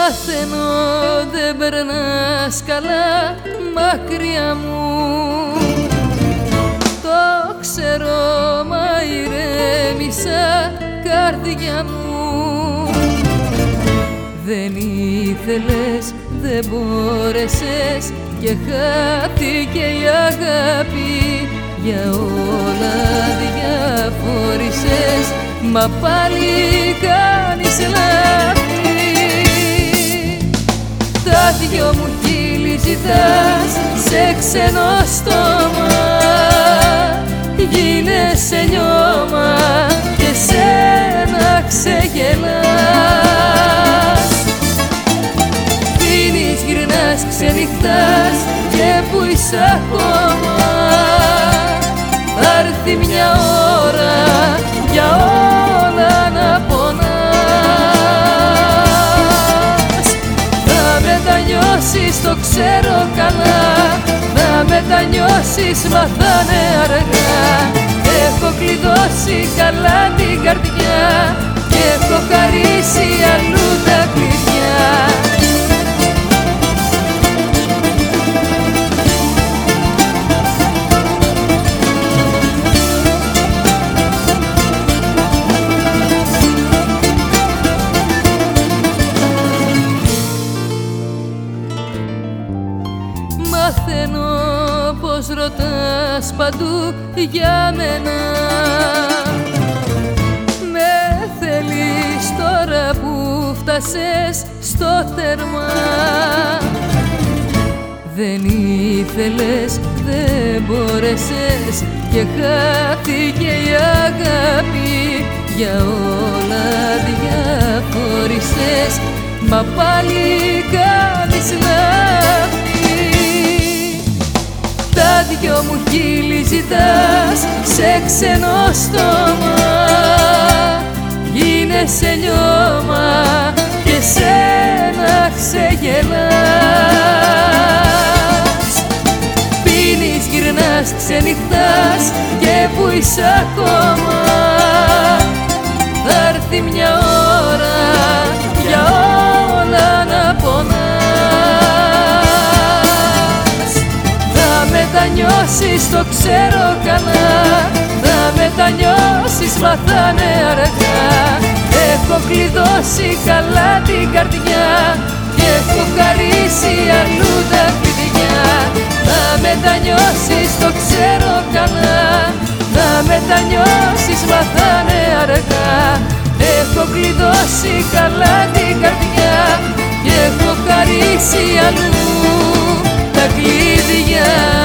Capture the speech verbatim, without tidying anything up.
Μαθαίνω δεν περνάς καλά μακριά μου, το ξέρω μα ηρέμησα καρδιά μου. Δεν ήθελες, δεν μπόρεσες και χάθηκε η αγάπη, για όλα διαφόρησες, μα πάλι κάνεις λάθη. Τα δυο μου χείλη ζητάς σε ξένο στόμα, γίνεσαι νιώμα και σένα ξεγελάς. Πίνεις, γυρνάς, ξενυχτάς και που είσαι ακόμα, θα έρθει μια ώρα για όλα να πονάς. Θα μετανιώσεις, το ξέρω καλά, θα μετανιώσεις μα θα είναι αργά. Έχω κλειδώσει καλά την καρδιά και έχω χαρίσει αλλού τα κλειδιά. Μαθαίνω πως ρωτάς παντού για μένα, με θέλεις τώρα που φτάσες στο τέρμα. Δεν ήθελες, δεν μπόρεσες και χάθηκε η αγάπη, για όλα διαφόρησες, μα πάλι κάνεις λάθη. Τα δυο μου χείλη ζητάς σε ξένο στόμα, γίνεσαι νιώμα και σένα ξεγελάς. Πίνεις, γυρνάς, ξενυχτάς και που είσαι ακόμα, θα έρθει μια ώρα για όλα να πονάς. Θα μετανιώσεις, το ξέρω καλά, θα μετανιώσεις μα θα είναι αργά. Έχω κλειδώσει καλά την καρδιά και έχω χαρίσει αλλού τα κλειδιά. Θα μετανιώσεις, το ξέρω καλά, θα μετανιώσεις μα θα είναι αργά. Έχω κλειδώσει καλά την καρδιά και έχω χαρίσει αλλού τα κλειδιά.